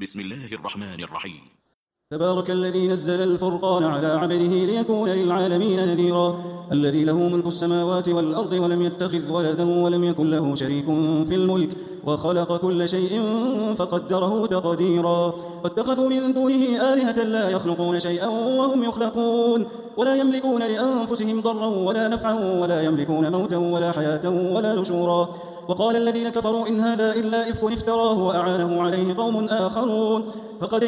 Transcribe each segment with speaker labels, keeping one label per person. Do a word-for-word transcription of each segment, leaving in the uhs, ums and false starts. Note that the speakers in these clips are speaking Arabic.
Speaker 1: بسم الله الرحمن الرحيم.
Speaker 2: تبارك الذي نزل الفرقان على عبده ليكون للعالمين نذيرا الذي له ملك السماوات والأرض ولم يتخذ ولدا ولم يكن له شريك في الملك وخلق كل شيء فقدره تقديرا واتخذوا من دونه آلهة لا يخلقون شيئا وهم يخلقون ولا يملكون لأنفسهم ضرا ولا نفعا ولا يملكون موتا ولا حياة ولا نشورا وقال الذين كفروا إن هذا إلا إفك افتراه وأعانه عليه قوم آخرون فقد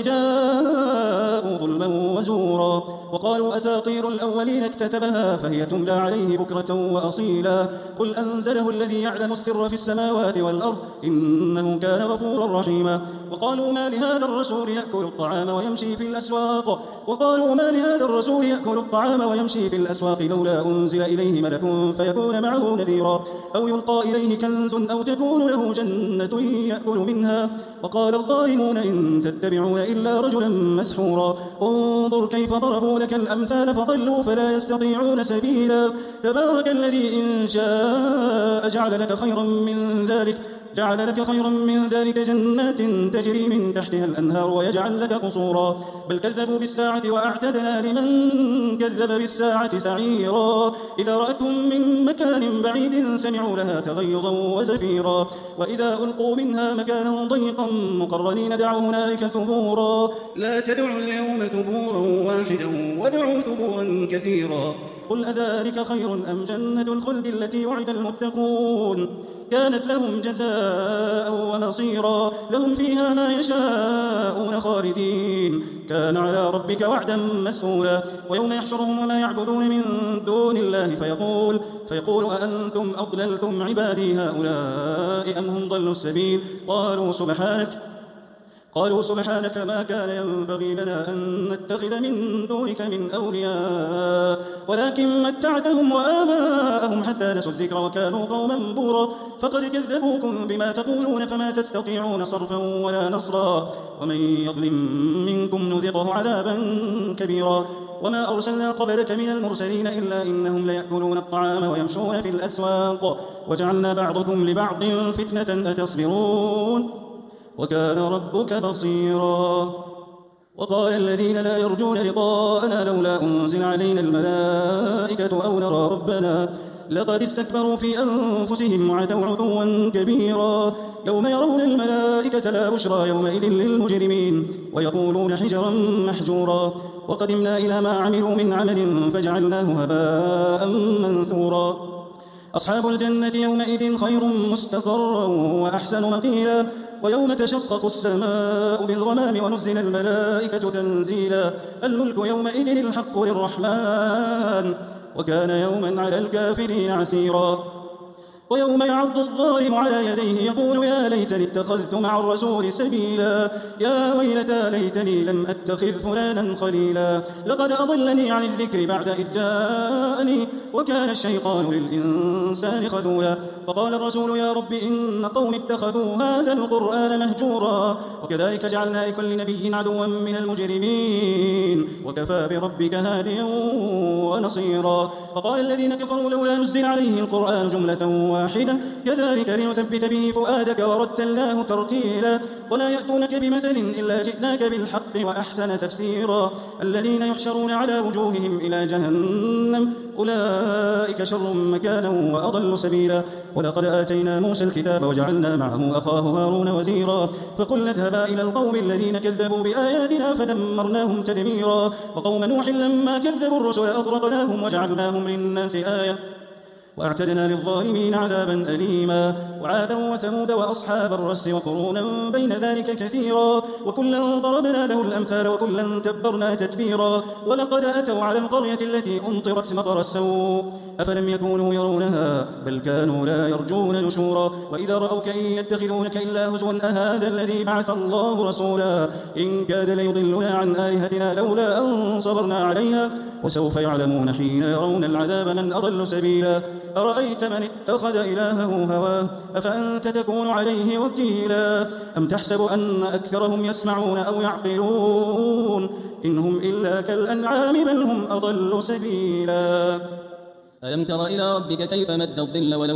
Speaker 2: جاءوا ظلما وزورا وقالوا أساطير الأولين اكتتبها فهي تملى عليه بكرة وأصيلا قل أنزله الذي يعلم السر في السماوات والأرض إنه كان غفورا رحيما وقالوا ما لهذا الرسول يأكل الطعام ويمشي في الأسواق وقالوا ما لهذا الرسول يأكل الطعام ويمشي في الأسواق لولا أنزل إليه ملك فيكون معه نذيرا أو يلقى إليه كنز أو تكون له جنة يأكل منها وقال الظالمون إن تتبعون إلا رجلا مسحورا انظر كيف ضربوا لك الأمثال فضلوا فلا يستطيعون سبيلا تبارك الذي إن شاء جعل لك خيرا من ذلك جعل لك خيرا من ذلك جنات تجري من تحتها الأنهار ويجعل لك قصورا بل كذبوا بالساعة وأعتدنا لمن كذب بالساعة سعيرا إذا رأتهم من مكان بعيد سمعوا لها تغيظا وزفيرا وإذا ألقوا منها مكانا ضيقا مقرنين دعوا هنالك ثبورا لا تدعوا اليوم ثبورا واحدا ودعوا ثبورا كثيرا قل أذلك خير أم جنة الخلد التي وعد المتقون كانت لهم جزاء ومصيرا لهم فيها ما يشاءون خالدين كان على ربك وعدا مسئولا ويوم يحشرهم وما يعبدون من دون الله فيقول فيقول أأنتم أضللتم عبادي هؤلاء أم هم ضلوا السبيل قالوا سبحانك قالوا سبحانك ما كان ينبغي لنا أن نتخذ من دونك من أولياء ولكن متعتهم وآباءهم حتى نسوا الذكر وكانوا قوما بورا فقد كذبوكم بما تقولون فما تستطيعون صرفا ولا نصرا ومن يظلم منكم نذقه عذابا كبيرا وما أرسلنا قبلك من المرسلين إلا إنهم ليأكلون الطعام ويمشون في الأسواق وجعلنا بعضكم لبعض فتنة أتصبرون وكان ربك بصيرا وقال الذين لا يرجون لقاءنا لولا أنزل علينا الملائكة أو نرى ربنا لقد استكبروا في أنفسهم وعتوا عتوا كبيرا يوم يرون الملائكة لا بشرى يومئذ للمجرمين ويقولون حجرا محجورا وقدمنا إلى ما عملوا من عمل فجعلناه هباء منثورا أصحاب الجنة يومئذ خير مستقرا وأحسن مقيلا ويوم تشقق السماء بالغمام ونزل الملائكة تنزيلا الملك يومئذ الحق للرحمن وكان يوما على الكافرين عسيرا ويوم يعض الظالم على يديه يقول يا ليتني اتخذت مع الرسول سبيلا يا ويلتى ليتني لم أتخذ فلانا خليلا لقد أضلني عن الذكر بعد إذ جاءني وكان الشيطان للإنسان خذولا فقال الرسول يا رب إن قوم اتخذوا هذا القرآن مهجورا وكذلك جعلنا لكل نبي عدوا من المجرمين وكفى بربك هاديا ونصيرا فقال الذين كفروا لولا نزل عليه القرآن جملة واحدة كذلك لنثبت به فؤادك ورتلناه ترتيلا ولا يأتونك بمثل إلا جئناك بالحق وأحسن تفسيرا الذين يحشرون على وجوههم إلى جهنم أولئك شر مكانا وأضل سبيلا ولقد آتينا موسى الكتاب وجعلنا معه أخاه هارون وزيرا فقلنا اذهبا إلى القوم الذين كذبوا بآياتنا فدمرناهم تدميرا وقوم نوح لما كذبوا الرسل أغرقناهم وجعلناهم للناس آية وأعتدنا للظالمين عذابا أليما وعادا وثمود وأصحاب الرس وقرونا بين ذلك كثيرا وكلا ضربنا له الأمثال وكلا تبرنا تتبيرا ولقد أتوا على القرية التي أمطرت مطر السوء أفلم يكونوا يرونها بل كانوا لا يرجون نشورا وإذا رأوك إن يتخذونك إلا هزوا أهذا الذي بعث الله رسولا إن كاد ليضلنا عن آلهتنا لولا أن صبرنا عليها وسوف يعلمون حين يرون العذاب من أضل سبيلا أرأيت من اتخذ إلهه هواه أفأنت تكون عليه وكيلا أم تحسب أن أكثرهم يسمعون أو يعقلون إنهم إلا كالأنعام بل هم أضل سبيلا
Speaker 1: ألم تر إلى ربك كيف مد الظل ولو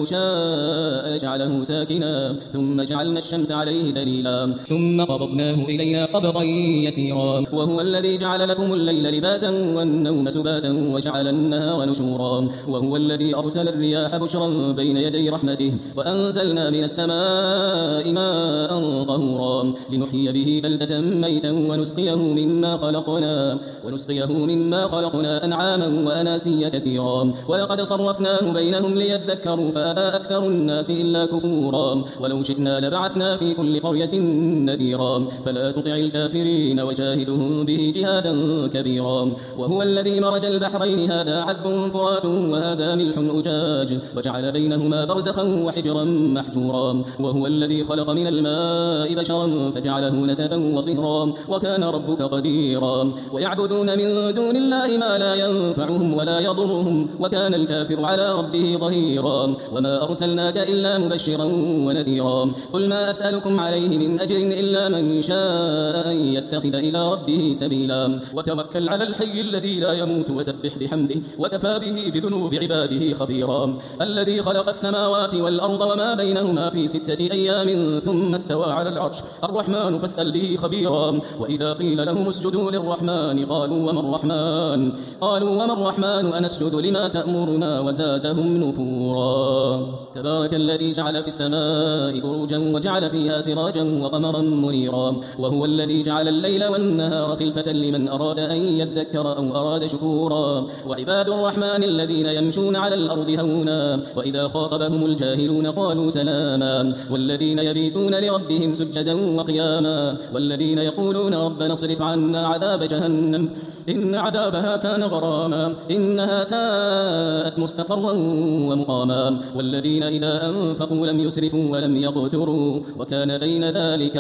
Speaker 1: شاء لجعله ساكنا ثم جعلنا الشمس عليه دليلا ثم قبضناه إلينا قبضا يسيرا وهو الذي جعل لكم الليل لباسا والنوم سباتا وجعل النهار نشورا وهو الذي أرسل الرياح بشرا بين يدي رحمته وأنزلنا من السماء ماء طهورا لنحيي به بلدة ميتا ونسقيه مما خلقنا ونسقيه مما خلقنا أنعاما وأناسيا كثيرا ولقد صرفناه بينهم ليذكروا فأبى أكثر الناس إلا كفورا ولو شئنا لبعثنا في كل قرية نذيرا فلا تطع الكافرين وجاهدهم به جهادا كبيرا وهو الذي مرج البحرين هذا عذب فرات وهذا ملح أجاج وجعل بينهما برزخا وحجرا محجورا وهو الذي خلق من الماء بشرا فجعله نسبا وصهرا وكان ربك قديرا ويعبدون من دون الله ما لا ينفعهم ولا يضرهم وكان الكافر على ربه ظهيرا وما أرسلناك إلا مبشرا ونذيرا قل ما أسألكم عليه من أجر إلا من شاء أن يتخذ إلى ربه سبيلا وتوكل على الحي الذي لا يموت وسبح بحمده وكفى به بذنوب عباده خبيرا الذي خلق السماوات والأرض وما بينهما في ستة أيام ثم استوى على العرش الرحمن فاسأل به خبيرا وإذا قيل لهم اسجدوا للرحمن قالوا وما الرحمن قالوا وما الرحمن أنسجد لما تأمرنا وزادهم نفورا تبارك الذي جعل في السماء بروجا وجعل فيها سراجا وقمرا منيرا وهو الذي جعل الليل والنهار خلفة لمن أراد أن يذكر أو أراد شكورا وعباد الرحمن الذين يمشون على الأرض هونا وإذا خاطبهم الجاهلون قالوا سلاما والذين يبيتون لربهم سجدا وقياما والذين يقولون ربنا اصرف عنا عذاب جهنم إن عذابها كان غراما إنها ساءت مستقرا ومقاما والذين إذا أنفقوا لم يسرفوا ولم يقتروا وكان بين ذلك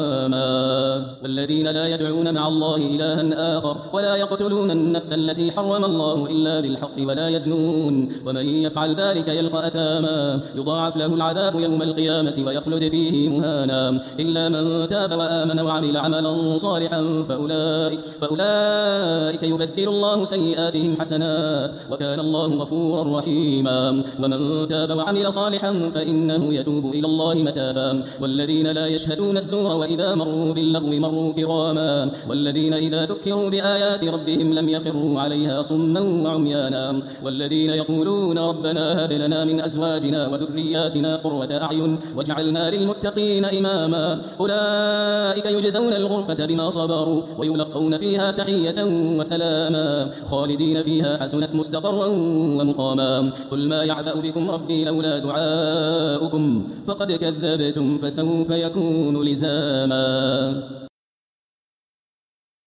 Speaker 1: قواما والذين لا يدعون مع الله إلها آخر ولا يقتلون النفس التي حرم الله إلا بالحق ولا يزنون ومن يفعل ذلك يلقى أثاما يضاعف له العذاب يوم القيامة ويخلد فيه مهانا إلا من تاب وآمن وعمل عملا صالحا فأولئك, فأولئك يبدل الله سيئاتهم حسنات وكان الله غفورا رحيما ومن تاب وعمل صالحا فإنه يتوب إلى الله متابا والذين لا يشهدون الزور وإذا مروا باللغو مروا كراما والذين إذا ذكروا بآيات ربهم لم يخروا عليها صما وعميانا والذين يقولون ربنا هب لنا من أزواجنا وذرياتنا قرة أعين واجعلنا للمتقين إماما أولئك يجزون الغرفة بما صبروا ويلقون فيها تحية وسلاما خالدين فيها حسنت مستقرا ومقاما قل ما يعبأ بكم ربي لولا دعاؤكم فقد كذبتم فسوف يكون لزاما.